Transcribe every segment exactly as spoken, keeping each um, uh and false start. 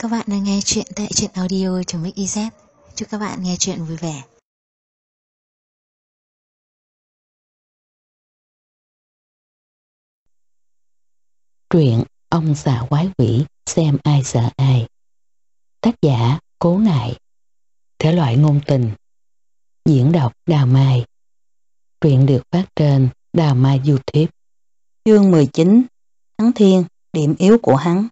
Các bạn đang nghe chuyện tại truyện audio.mix.iz. Chúc các bạn nghe chuyện vui vẻ. Truyện Ông Già Quái Quỷ Xem Ai Sợ Ai. Tác giả Cố Ngại. Thể loại ngôn tình. Diễn đọc Đào Mai. Truyện được phát trên Đào Mai YouTube. Chương mười chín. Thắng Thiên, điểm yếu của hắn.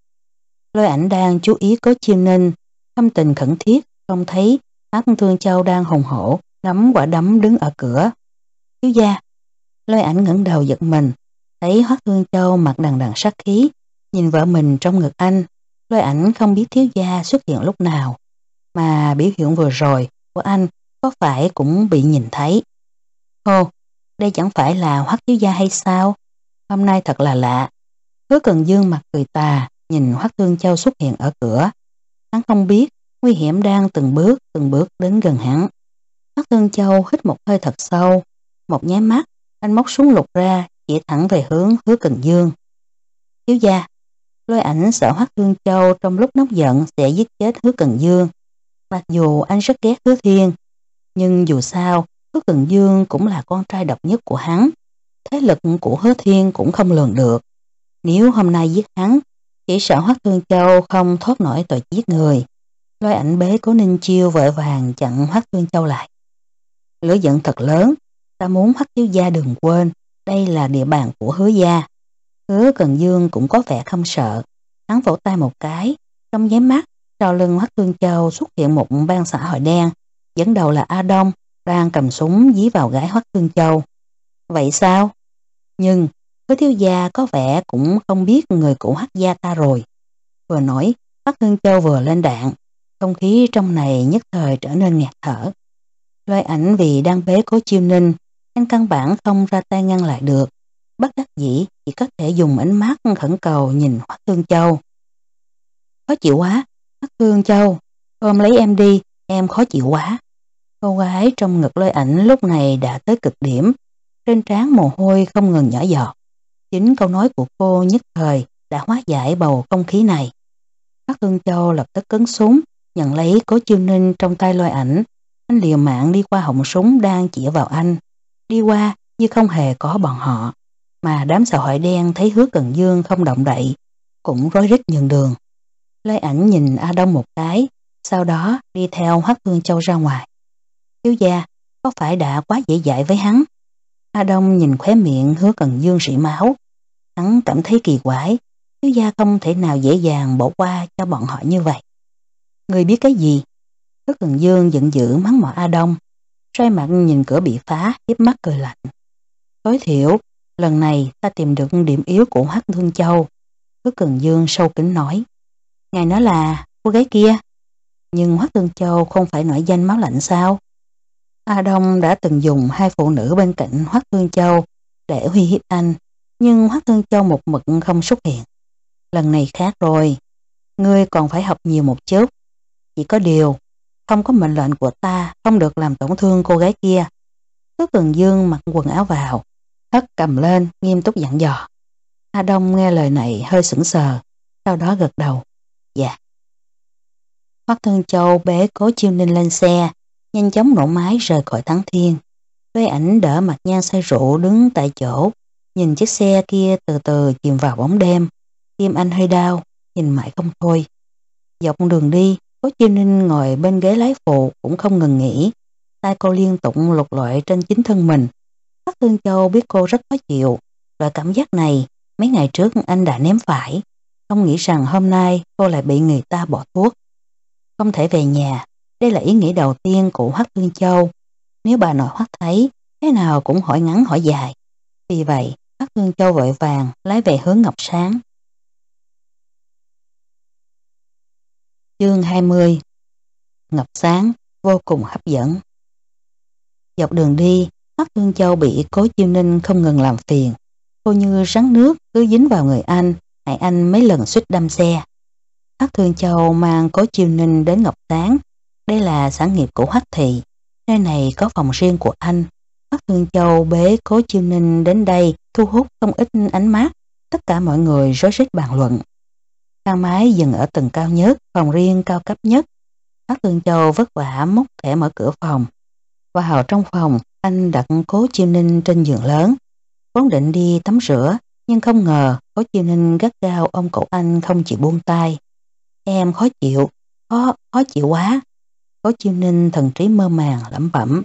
Lôi Ảnh đang chú ý Cố Chiêu Ninh, tâm tình khẩn thiết, không thấy Hoắc Thương Châu đang hùng hổ nắm quả đấm đứng ở cửa. Thiếu gia. Lôi Ảnh ngẩng đầu giật mình, thấy Hoắc Thương Châu mặt đằng đằng sát khí, nhìn vợ mình trong ngực anh. Lôi Ảnh không biết thiếu gia xuất hiện lúc nào, mà biểu hiện vừa rồi của anh có phải cũng bị nhìn thấy. Hô, đây chẳng phải là Hoắc thiếu gia hay sao? Hôm nay thật là lạ. Hứa Cần Dương mặt cười tà, nhìn Hoắc Thương Châu xuất hiện ở cửa. Hắn không biết nguy hiểm đang từng bước từng bước đến gần hắn. Hoắc Thương Châu hít một hơi thật sâu, một nháy mắt anh móc súng lục ra, chỉ thẳng về hướng Hứa Cần Dương. Thiếu gia. Lôi Ảnh sợ Hoắc Thương Châu trong lúc nóng giận sẽ giết chết Hứa Cần Dương. Mặc dù anh rất ghét Hứa Thiên, nhưng dù sao Hứa Cần Dương cũng là con trai độc nhất của hắn. Thế lực của Hứa Thiên cũng không lường được. Nếu hôm nay giết hắn, chỉ sợ Hoắc Thương Châu không thoát nổi tội giết người. Lôi Ảnh bế Cố Ninh Chiêu vội vàng chặn Hoắc Thương Châu lại. Lửa giận thật lớn, ta muốn Hoắc thiếu gia đừng quên, đây là địa bàn của Hứa gia. Hứa Cần Dương cũng có vẻ không sợ, hắn vỗ tay một cái, trong nháy mắt sau lưng Hoắc Thương Châu xuất hiện một bang xã hội đen, dẫn đầu là A Đông, đang cầm súng dí vào gái Hoắc Thương Châu. Vậy sao? Nhưng Hứa thiếu gia có vẻ cũng không biết người của Hoắc gia ta rồi. Vừa nói, Hoắc Thương Châu vừa lên đạn, không khí trong này nhất thời trở nên ngạt thở. Lôi Ảnh vì đang bế Cố Chiêu Ninh, anh căn bản không ra tay ngăn lại được. Bất đắc dĩ chỉ có thể dùng ánh mắt khẩn cầu nhìn Hoắc Thương Châu. Khó chịu quá, Hoắc Thương Châu, ôm lấy em đi, em khó chịu quá. Cô gái trong ngực Lôi Ảnh lúc này đã tới cực điểm, trên trán mồ hôi không ngừng nhỏ giọt. Chính câu nói của cô nhất thời đã hóa giải bầu không khí này. Hoắc Thương Châu lập tức cấn súng, nhận lấy Cố Chiêu Ninh trong tay Lôi Ảnh. Anh liều mạng đi qua họng súng đang chĩa vào anh, đi qua như không hề có bọn họ. Mà đám xã hội đen thấy Hứa Cần Dương không động đậy, cũng rối rít nhường đường. Lôi Ảnh nhìn A Đông một cái, sau đó đi theo Hoắc Thương Châu ra ngoài. Thiếu gia, có phải đã quá dễ dãi với hắn? A Đông nhìn khóe miệng Hứa Cần Dương rỉ máu. Hắn cảm thấy kỳ quái, thiếu gia không thể nào dễ dàng bỏ qua cho bọn họ như vậy. Người biết cái gì? Hứa Cần Dương giận dữ mắng mỏ A Đông, xoay mặt nhìn cửa bị phá, hiếp mắt cười lạnh. Tối thiểu, lần này ta tìm được điểm yếu của Hoắc Thương Châu. Hứa Cần Dương sâu kín nói. Ngài nói là cô gái kia. Nhưng Hoắc Thương Châu không phải nổi danh máu lạnh sao? A Đông đã từng dùng hai phụ nữ bên cạnh Hoắc Thương Châu để uy hiếp anh, nhưng Hoắc Thương Châu một mực không xuất hiện. Lần này khác rồi, ngươi còn phải học nhiều một chút. Chỉ có điều, không có mệnh lệnh của ta không được làm tổn thương cô gái kia. Hứa Cần Dương mặc quần áo vào, hất cầm lên nghiêm túc dặn dò. A Đông nghe lời này hơi sững sờ, sau đó gật đầu. Dạ. Hoắc Thương Châu bế Cố Chiêu Ninh lên xe, nhanh chóng nổ máy rời khỏi Thắng Thiên. Lôi Ảnh đỡ mặt nhan say rượu đứng tại chỗ, nhìn chiếc xe kia từ từ chìm vào bóng đêm. Tim anh hơi đau, nhìn mãi không thôi. Dọc đường đi, Cố Chiêu Ninh ngồi bên ghế lái phụ cũng không ngừng nghỉ. Tay cô liên tục lục lọi trên chính thân mình. Hoắc Thương Châu biết cô rất khó chịu. Loại cảm giác này mấy ngày trước anh đã ném phải. Không nghĩ rằng hôm nay cô lại bị người ta bỏ thuốc. Không thể về nhà. Đây là ý nghĩ đầu tiên của Hoắc Thương Châu. Nếu bà nội Hoắc thấy, thế nào cũng hỏi ngắn hỏi dài. Vì vậy, Hoắc Thương Châu vội vàng lái về hướng Ngọc Sáng. Chương hai mươi. Ngọc Sáng vô cùng hấp dẫn. Dọc đường đi, Hoắc Thương Châu bị Cố Chiêu Ninh không ngừng làm phiền. Cô như rắn nước cứ dính vào người anh, hại anh mấy lần suýt đâm xe. Hoắc Thương Châu mang Cố Chiêu Ninh đến Ngọc Sáng. Đây là sản nghiệp của Hoắc thị. Nơi này có phòng riêng của anh. Hoắc Thương Châu bế Cố Chiêu Ninh đến đây thu hút không ít ánh mắt. Tất cả mọi người rối rít bàn luận. Thang máy dừng ở tầng cao nhất, phòng riêng cao cấp nhất. Hoắc Thương Châu vất vả móc thẻ mở cửa phòng. Vào trong phòng, anh đặt Cố Chiêu Ninh trên giường lớn. Vốn định đi tắm rửa, nhưng không ngờ Cố Chiêu Ninh gắt gao ôm cổ anh không chịu buông tay. Em khó chịu, khó, khó chịu quá. Cố Chiêu Ninh thần trí mơ màng lẩm bẩm.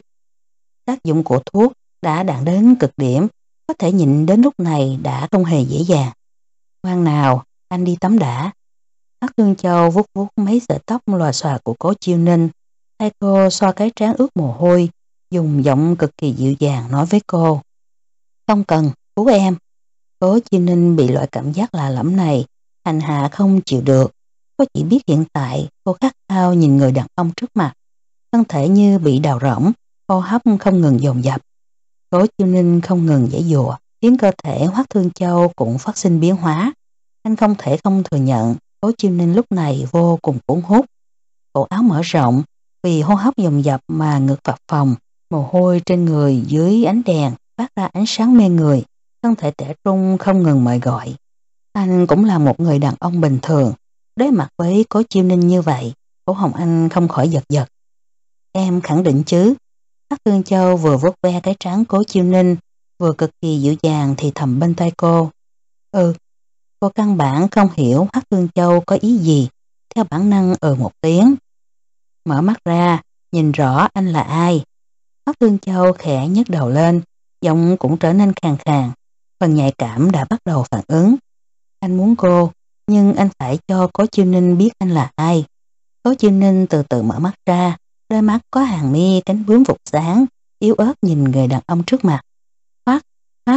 Tác dụng của thuốc đã đạt đến cực điểm, có thể nhịn đến lúc này đã không hề dễ dàng. Ngoan nào, anh đi tắm đã. Hoắc Thương Châu vuốt vuốt mấy sợi tóc lòa xòa của Cố Chiêu Ninh, tay cô xoa cái trán ướt mồ hôi, dùng giọng cực kỳ dịu dàng nói với cô. Không cần, cứu em. Cố Chiêu Ninh bị loại cảm giác lạ lẫm này hành hạ không chịu được. Cô chỉ biết hiện tại cô khát khao nhìn người đàn ông trước mặt. Thân thể như bị đào rỗng, hô hấp không ngừng dồn dập. Cố Chiêu Ninh không ngừng giãy giụa, khiến cơ thể Hoắc Thương Châu cũng phát sinh biến hóa. Anh không thể không thừa nhận Cố Chiêu Ninh lúc này vô cùng cuốn hút. Cổ áo mở rộng, vì hô hấp dồn dập mà ngực phập phồng, mồ hôi trên người dưới ánh đèn phát ra ánh sáng mê người, thân thể trẻ trung không ngừng mời gọi. Anh cũng là một người đàn ông bình thường, đối mặt với Cố Chiêu Ninh như vậy, cổ họng anh không khỏi giật giật. Em khẳng định chứ? Hoắc Thương Châu vừa vuốt ve cái trán Cố Chiêu Ninh, vừa cực kỳ dịu dàng thì thầm bên tai cô. Ừ. Cô căn bản không hiểu Hoắc Thương Châu có ý gì, theo bản năng ừ một tiếng. Mở mắt ra, nhìn rõ anh là ai. Hoắc Thương Châu khẽ nhấc đầu lên, giọng cũng trở nên khàn khàn, phần nhạy cảm đã bắt đầu phản ứng. Anh muốn cô, nhưng anh phải cho Cố Chiêu Ninh biết anh là ai. Cố Chiêu Ninh từ từ mở mắt ra, đôi mắt có hàng mi cánh bướm vụt sáng, yếu ớt nhìn người đàn ông trước mặt. Hoắc, Hoắc.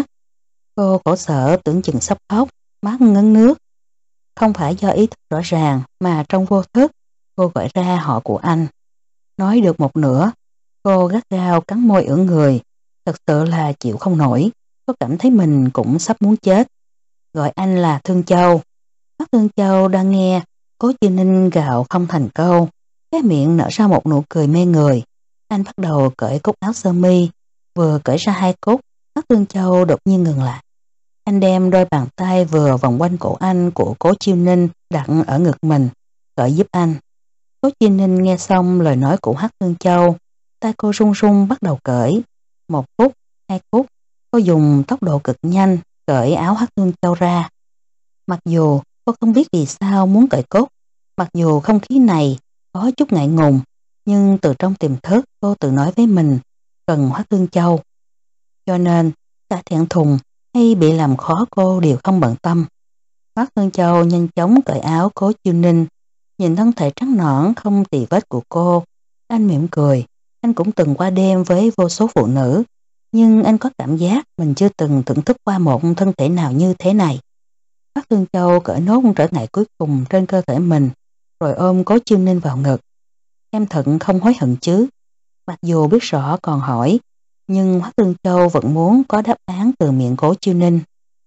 Cô khổ sở tưởng chừng sắp khóc, mắt ngấn nước. Không phải do ý thức rõ ràng mà trong vô thức cô gọi ra họ của anh. Nói được một nửa, cô gắt gao cắn môi ưỡn người, thật sự là chịu không nổi. Cô cảm thấy mình cũng sắp muốn chết. Gọi anh là Thương Châu. Hoắc Thương Châu đang nghe Cố Chiêu Ninh gào không thành câu, cái miệng nở ra một nụ cười mê người. Anh bắt đầu cởi cúc áo sơ mi, vừa cởi ra hai cúc, Hoắc Thương Châu đột nhiên ngừng lại. Anh đem đôi bàn tay vừa vòng quanh cổ anh của Cố Chiêu Ninh đặt ở ngực mình, cởi giúp anh. Cố Chiêu Ninh nghe xong lời nói của Hoắc Thương Châu, tay cô run run bắt đầu cởi. Một phút, hai phút, cô dùng tốc độ cực nhanh cởi áo Hoắc Thương Châu ra. Mặc dù cô không biết vì sao muốn cởi cúc, mặc dù không khí này có chút ngại ngùng, nhưng từ trong tiềm thức cô tự nói với mình cần Hoắc Thương Châu. Cho nên cả thẹn thùng hay bị làm khó cô đều không bận tâm. Hoắc Thương Châu nhanh chóng cởi áo Cố Chiêu Ninh, nhìn thân thể trắng nõn không tì vết của cô. Anh mỉm cười. Anh cũng từng qua đêm với vô số phụ nữ, nhưng anh có cảm giác mình chưa từng thưởng thức qua một thân thể nào như thế này. Hoắc Thương Châu cởi nốt trở ngại cuối cùng trên cơ thể mình, rồi ôm Cố Chiêu Ninh vào ngực. Em thật không hối hận chứ? Mặc dù biết rõ còn hỏi, nhưng Hoắc Thương Châu vẫn muốn có đáp án từ miệng Cố Chiêu Ninh.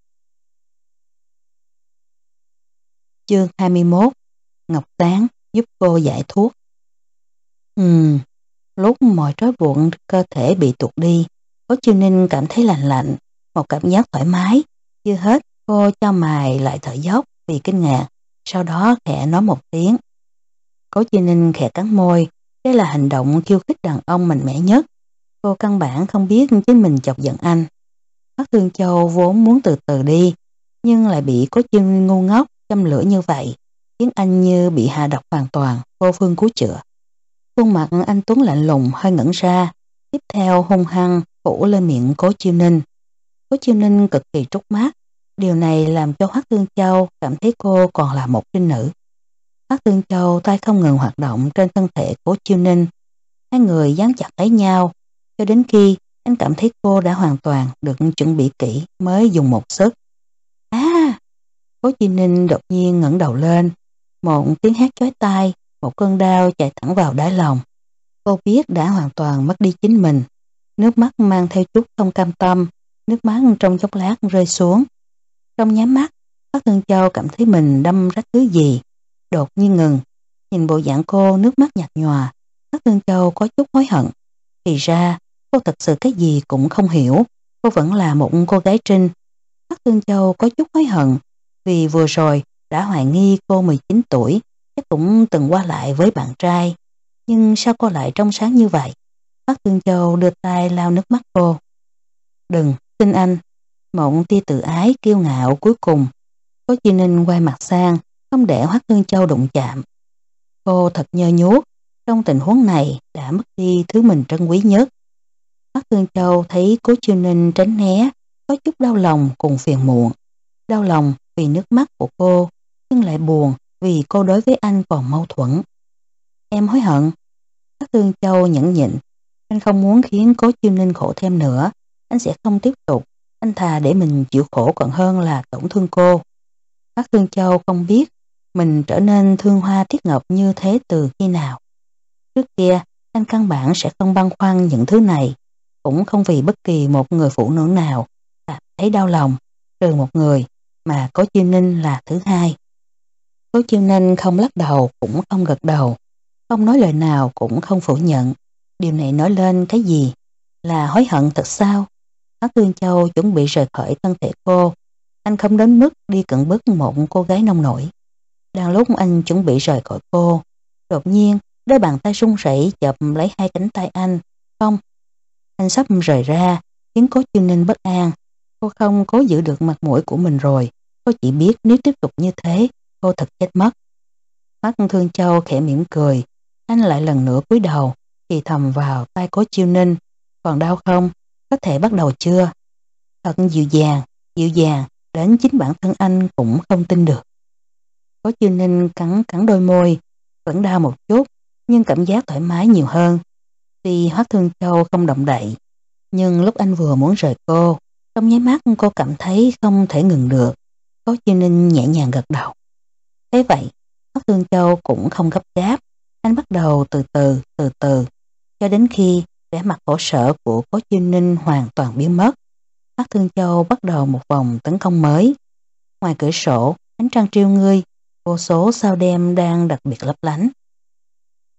Chương hai mươi mốt. Ngọc Tán giúp cô giải thuốc. Ừm, lúc mọi trói buộc cơ thể bị tuột đi, Cố Chiêu Ninh cảm thấy lạnh lạnh, một cảm giác thoải mái. Chưa hết, cô cho mày lại thở dốc vì kinh ngạc, sau đó khẽ nói một tiếng. Cố Chiêu Ninh khẽ cắn môi, đây là hành động khiêu khích đàn ông mạnh mẽ nhất. Cô căn bản không biết chính mình chọc giận anh. Hoắc Thương Châu vốn muốn từ từ đi, nhưng lại bị Cố Chiêu Ninh ngu ngốc châm lửa như vậy, khiến anh như bị hạ độc hoàn toàn, vô phương cứu chữa. Khuôn mặt anh Tuấn lạnh lùng hơi ngẩn ra, tiếp theo hung hăng phủ lên miệng Cố Chiêu Ninh. Cố Chiêu Ninh cực kỳ trút mát, điều này làm cho Hoắc Thương Châu cảm thấy cô còn là một trinh nữ. Hoắc Thương Châu tay không ngừng hoạt động trên thân thể Cố Chiêu Ninh, hai người dán chặt lấy nhau, cho đến khi anh cảm thấy cô đã hoàn toàn được chuẩn bị kỹ mới dùng một sức. À! Cố Chiêu Ninh đột nhiên ngẩng đầu lên, một tiếng hét chói tai, một cơn đau chạy thẳng vào đáy lòng. Cô biết đã hoàn toàn mất đi chính mình, nước mắt mang theo chút không cam tâm, nước mắt trong chốc lát rơi xuống. Trong nháy mắt, Hoắc Thương Châu cảm thấy mình đâm rách thứ gì, đột nhiên ngừng. Nhìn bộ dạng cô nước mắt nhạt nhòa, Hoắc Thương Châu có chút hối hận. Thì ra, cô thật sự cái gì cũng không hiểu, cô vẫn là một cô gái trinh. Hoắc Thương Châu có chút hối hận, vì vừa rồi đã hoài nghi cô mười chín tuổi, chắc cũng từng qua lại với bạn trai. Nhưng sao cô lại trong sáng như vậy? Hoắc Thương Châu đưa tay lau nước mắt cô. Đừng, xin anh. Một tia tự ái kiêu ngạo cuối cùng. Cố Chiêu Ninh quay mặt sang, không để Hoắc Thương Châu đụng chạm. Cô thật nhơ nhuốc, trong tình huống này đã mất đi thứ mình trân quý nhất. Hoắc Thương Châu thấy Cố Chiêu Ninh tránh né, có chút đau lòng cùng phiền muộn. Đau lòng vì nước mắt của cô, nhưng lại buồn vì cô đối với anh còn mâu thuẫn. Em hối hận. Hoắc Thương Châu nhẫn nhịn. Anh không muốn khiến Cố Chiêu Ninh khổ thêm nữa. Anh sẽ không tiếp tục. Anh thà để mình chịu khổ còn hơn là tổn thương cô. Hoắc Thương Châu không biết mình trở nên thương hoa tiếc ngọc như thế từ khi nào. Trước kia, anh căn bản sẽ không băn khoăn những thứ này, cũng không vì bất kỳ một người phụ nữ nào cảm thấy đau lòng, trừ một người mà Cố Chiêu Ninh là thứ hai. Cố Chiêu Ninh không lắc đầu cũng không gật đầu, không nói lời nào cũng không phủ nhận. Điều này nói lên cái gì? Là hối hận thật sao? Hoắc Thương Châu chuẩn bị rời khỏi thân thể cô. Anh không đến mức đi cận bức một cô gái nông nổi. Đang lúc anh chuẩn bị rời khỏi cô, đột nhiên đôi bàn tay run rẩy chộp lấy hai cánh tay anh. Không, anh sắp rời ra, khiến Cố Chiêu Ninh bất an. Cô không cố giữ được mặt mũi của mình rồi. Cô chỉ biết nếu tiếp tục như thế, cô thật chết mất. Hoắc Thương Châu khẽ mỉm cười. Anh lại lần nữa cúi đầu, thì thầm vào tay Cố Chiêu Ninh. Còn đau không? Có thể bắt đầu chưa? Thật dịu dàng, dịu dàng, đến chính bản thân anh cũng không tin được. Cố Chiêu Ninh cắn cắn đôi môi, vẫn đau một chút, nhưng cảm giác thoải mái nhiều hơn. Tuy Hoắc Thương Châu không động đậy, nhưng lúc anh vừa muốn rời cô, trong nháy mắt cô cảm thấy không thể ngừng được. Cố Chiêu Ninh nhẹ nhàng gật đầu. Thế vậy, Hoắc Thương Châu cũng không gấp gáp, anh bắt đầu từ từ, từ từ, cho đến khi vẻ mặt khổ sở của Cố Chiêu Ninh hoàn toàn biến mất. Hoắc Thương Châu bắt đầu một vòng tấn công mới. Ngoài cửa sổ, ánh trăng triêu ngươi, vô số sao đêm đang đặc biệt lấp lánh.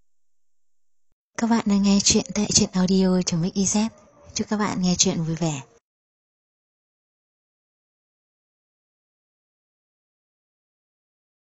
Các bạn đang nghe chuyện tại truyện audio.mixyz. Chúc các bạn nghe chuyện vui vẻ.